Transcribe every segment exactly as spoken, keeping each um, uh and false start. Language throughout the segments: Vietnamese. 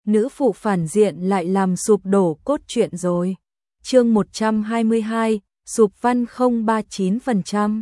nữ phụ phản diện lại làm sụp đổ cốt truyện rồi. Chương một trăm hai mươi hai, sụp văn không ba chín phần trăm.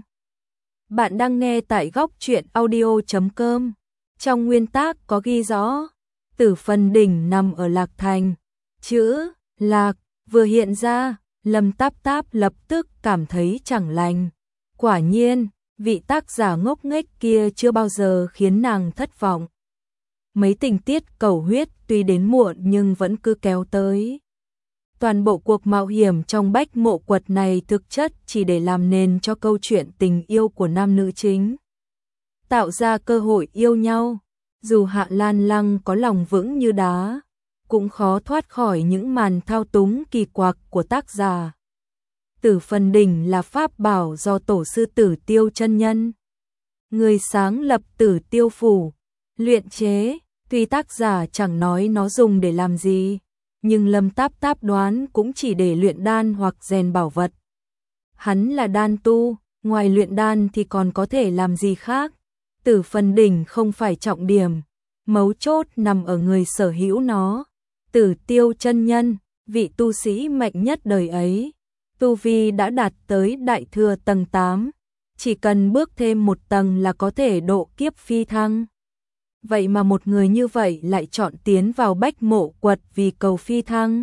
Bạn đang nghe tại góc truyện audio chấm com. Trong nguyên tác có ghi rõ, Tử Phần Đỉnh nằm ở Lạc Thành. Chữ Lạc vừa hiện ra, Lâm Táp Táp lập tức cảm thấy chẳng lành. Quả nhiên, vị tác giả ngốc nghếch kia chưa bao giờ khiến nàng thất vọng. Mấy tình tiết cầu huyết tuy đến muộn nhưng vẫn cứ kéo tới. Toàn bộ cuộc mạo hiểm trong Bách Mộ Quật này thực chất chỉ để làm nền cho câu chuyện tình yêu của nam nữ chính. Tạo ra cơ hội yêu nhau, dù Hạ Lan Lăng có lòng vững như đá, cũng khó thoát khỏi những màn thao túng kỳ quặc của tác giả. Tử Phần Đỉnh là pháp bảo do tổ sư Tử Tiêu chân nhân, người sáng lập Tử Tiêu phủ, luyện chế. Tuy tác giả chẳng nói nó dùng để làm gì, nhưng Lâm Táp Táp đoán cũng chỉ để luyện đan hoặc rèn bảo vật. Hắn là đan tu, ngoài luyện đan thì còn có thể làm gì khác. Tử Phần Đỉnh không phải trọng điểm, mấu chốt nằm ở người sở hữu nó. Tử Tiêu chân nhân, vị tu sĩ mạnh nhất đời ấy, tu vi đã đạt tới đại thừa tầng tám, chỉ cần bước thêm một tầng là có thể độ kiếp phi thăng. Vậy mà một người như vậy lại chọn tiến vào Bách Mộ Quật vì cầu phi thăng.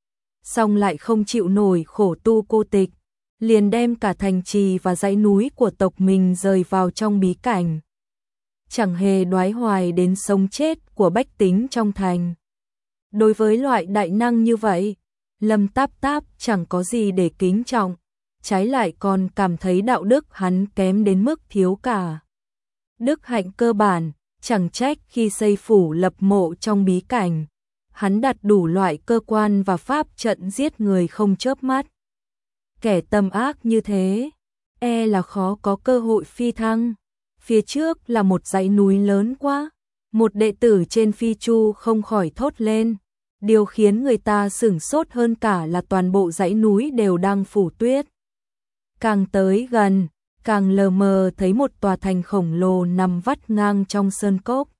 Xong lại không chịu nổi khổ tu cô tịch, liền đem cả thành trì và dãy núi của tộc mình rời vào trong bí cảnh. Chẳng hề đoái hoài đến sống chết của bách tính trong thành. Đối với loại đại năng như vậy, Lâm Táp Táp chẳng có gì để kính trọng, trái lại còn cảm thấy đạo đức hắn kém đến mức thiếu cả. Đức hạnh cơ bản, chẳng trách khi xây phủ lập mộ trong bí cảnh, hắn đặt đủ loại cơ quan và pháp trận giết người không chớp mắt. Kẻ tâm ác như thế, e là khó có cơ hội phi thăng. Phía trước là một dãy núi lớn quá, một đệ tử trên phi chu không khỏi thốt lên. Điều khiến người ta sửng sốt hơn cả là toàn bộ dãy núi đều đang phủ tuyết. Càng tới gần, càng lờ mờ thấy một tòa thành khổng lồ nằm vắt ngang trong sơn cốc.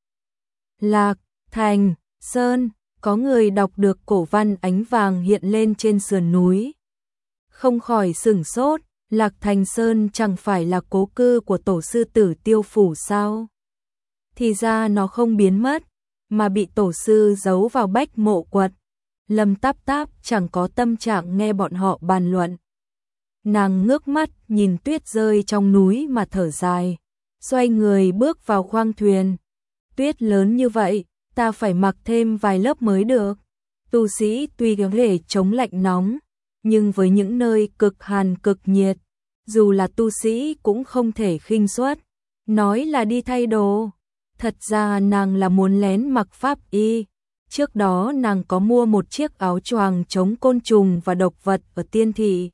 Lạc Thành Sơn, có người đọc được cổ văn ánh vàng hiện lên trên sườn núi. Không khỏi sửng sốt, Lạc Thành Sơn chẳng phải là cố cư của tổ sư Tử Tiêu phủ sao? Thì ra nó không biến mất, mà bị tổ sư giấu vào Bách Mộ Quật. Lâm Táp Táp chẳng có tâm trạng nghe bọn họ bàn luận. Nàng ngước mắt nhìn tuyết rơi trong núi mà thở dài, xoay người bước vào khoang thuyền. Tuyết lớn như vậy, ta phải mặc thêm vài lớp mới được. Tu sĩ tuy có thể chống lạnh nóng, nhưng với những nơi cực hàn cực nhiệt, dù là tu sĩ cũng không thể khinh suất. Nói là đi thay đồ, thật ra nàng là muốn lén mặc pháp y. Trước đó nàng có mua một chiếc áo choàng chống côn trùng và độc vật ở Tiên Thị,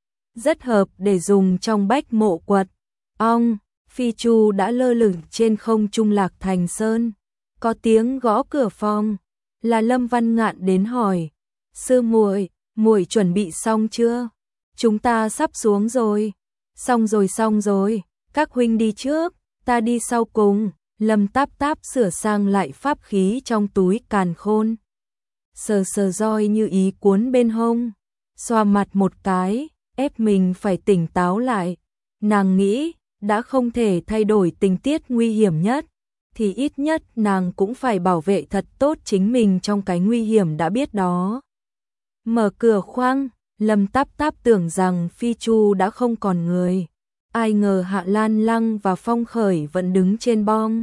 rất hợp để dùng trong Bách Mộ Quật. Ong, phi chu đã lơ lửng trên không trung Lạc Thành Sơn. Có tiếng gõ cửa phòng, là Lâm Văn Ngạn đến hỏi: "Sư muội, muội chuẩn bị xong chưa? Chúng ta sắp xuống rồi." "Xong rồi, xong rồi, các huynh đi trước, ta đi sau cùng." Lâm Táp Táp sửa sang lại pháp khí trong túi càn khôn, sờ sờ roi như ý cuốn bên hông, xoa mặt một cái, ép mình phải tỉnh táo lại. Nàng nghĩ, đã không thể thay đổi tình tiết nguy hiểm nhất, thì ít nhất nàng cũng phải bảo vệ thật tốt chính mình trong cái nguy hiểm đã biết đó. Mở cửa khoang, Lâm Táp Táp tưởng rằng phi chu đã không còn người. Ai ngờ Hạ Lan Lăng và Phong Khởi vẫn đứng trên bong.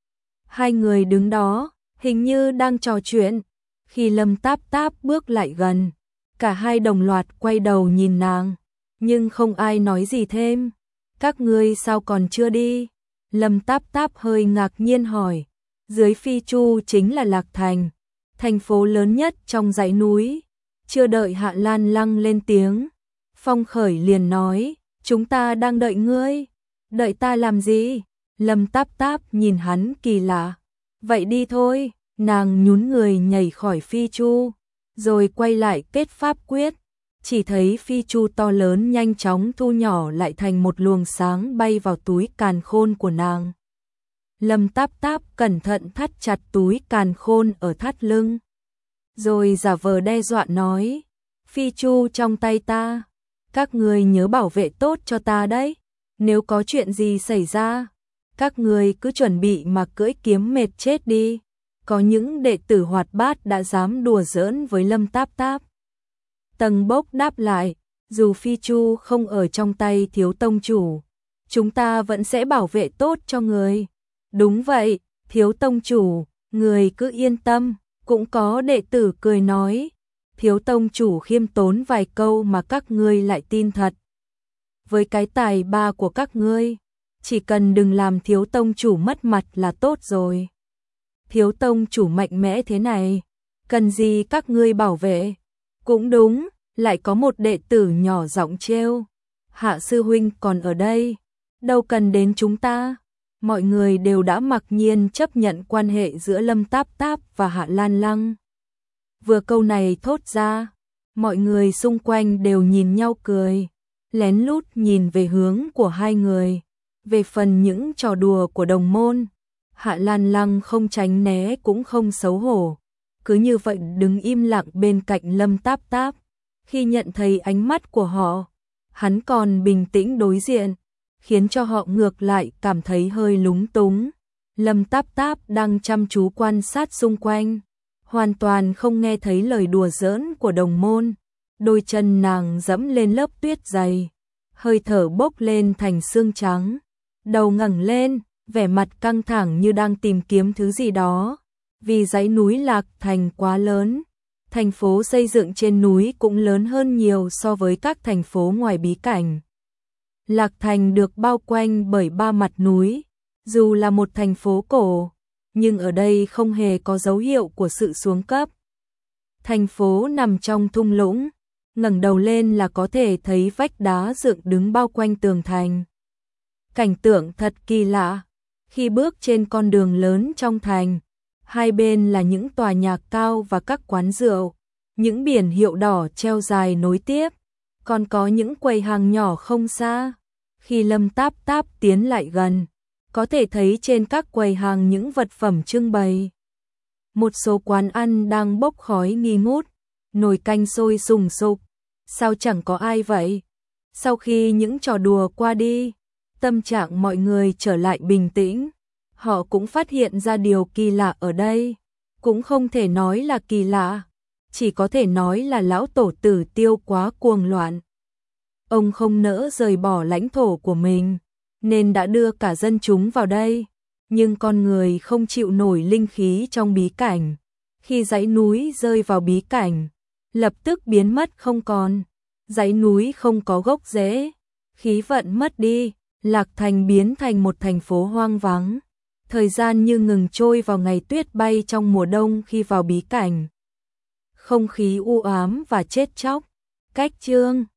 Hai người đứng đó, hình như đang trò chuyện. Khi Lâm Táp Táp bước lại gần, cả hai đồng loạt quay đầu nhìn nàng, nhưng không ai nói gì thêm. "Các ngươi sao còn chưa đi?" Lâm Táp Táp hơi ngạc nhiên hỏi. Dưới phi chu chính là Lạc Thành, thành phố lớn nhất trong dãy núi. Chưa đợi Hạ Lan Lăng lên tiếng, Phong Khởi liền nói: "Chúng ta đang đợi ngươi." "Đợi ta làm gì?" Lâm Táp Táp nhìn hắn kỳ lạ. "Vậy đi thôi." Nàng nhún người nhảy khỏi phi chu, rồi quay lại kết pháp quyết. Chỉ thấy phi chu to lớn nhanh chóng thu nhỏ lại thành một luồng sáng bay vào túi càn khôn của nàng. Lâm Táp Táp cẩn thận thắt chặt túi càn khôn ở thắt lưng, rồi giả vờ đe dọa nói, phi chu trong tay ta, các người nhớ bảo vệ tốt cho ta đấy, nếu có chuyện gì xảy ra, các người cứ chuẩn bị mà cưỡi kiếm mệt chết đi. Có những đệ tử hoạt bát đã dám đùa giỡn với Lâm Táp Táp. Tầng Bốc đáp lại, dù phi chu không ở trong tay thiếu tông chủ, chúng ta vẫn sẽ bảo vệ tốt cho người. Đúng vậy, thiếu tông chủ, người cứ yên tâm. Cũng có đệ tử cười nói, thiếu tông chủ khiêm tốn vài câu mà các ngươi lại tin thật. Với cái tài ba của các ngươi, chỉ cần đừng làm thiếu tông chủ mất mặt là tốt rồi. Thiếu tông chủ mạnh mẽ thế này, cần gì các ngươi bảo vệ? Cũng đúng, lại có một đệ tử nhỏ giọng trêu, Hạ sư huynh còn ở đây, đâu cần đến chúng ta. Mọi người đều đã mặc nhiên chấp nhận quan hệ giữa Lâm Táp Táp và Hạ Lan Lăng. Vừa câu này thốt ra, mọi người xung quanh đều nhìn nhau cười, lén lút nhìn về hướng của hai người. Về phần những trò đùa của đồng môn, Hạ Lan Lăng không tránh né cũng không xấu hổ, cứ như vậy đứng im lặng bên cạnh Lâm Táp Táp. Khi nhận thấy ánh mắt của họ, hắn còn bình tĩnh đối diện, khiến cho họ ngược lại cảm thấy hơi lúng túng. Lâm Táp Táp đang chăm chú quan sát xung quanh, hoàn toàn không nghe thấy lời đùa giỡn của đồng môn. Đôi chân nàng dẫm lên lớp tuyết dày, hơi thở bốc lên thành xương trắng, đầu ngẩng lên, vẻ mặt căng thẳng như đang tìm kiếm thứ gì đó. Vì dãy núi Lạc Thành quá lớn, thành phố xây dựng trên núi cũng lớn hơn nhiều so với các thành phố ngoài bí cảnh. Lạc Thành được bao quanh bởi ba mặt núi, dù là một thành phố cổ, nhưng ở đây không hề có dấu hiệu của sự xuống cấp. Thành phố nằm trong thung lũng, ngẩng đầu lên là có thể thấy vách đá dựng đứng bao quanh tường thành. Cảnh tượng thật kỳ lạ, khi bước trên con đường lớn trong thành, hai bên là những tòa nhà cao và các quán rượu, những biển hiệu đỏ treo dài nối tiếp, còn có những quầy hàng nhỏ không xa. Khi Lâm Táp Táp tiến lại gần, có thể thấy trên các quầy hàng những vật phẩm trưng bày. Một số quán ăn đang bốc khói nghi ngút, nồi canh sôi sùng sục. Sao chẳng có ai vậy? Sau khi những trò đùa qua đi, tâm trạng mọi người trở lại bình tĩnh. Họ cũng phát hiện ra điều kỳ lạ ở đây. Cũng không thể nói là kỳ lạ, chỉ có thể nói là lão tổ tử Tiêu quá cuồng loạn. Ông không nỡ rời bỏ lãnh thổ của mình, nên đã đưa cả dân chúng vào đây. Nhưng con người không chịu nổi linh khí trong bí cảnh. Khi dãy núi rơi vào bí cảnh, lập tức biến mất không còn. Dãy núi không có gốc rễ, khí vận mất đi, Lạc Thành biến thành một thành phố hoang vắng. Thời gian như ngừng trôi vào ngày tuyết bay trong mùa đông khi vào bí cảnh. Không khí u ám và chết chóc. Cách chương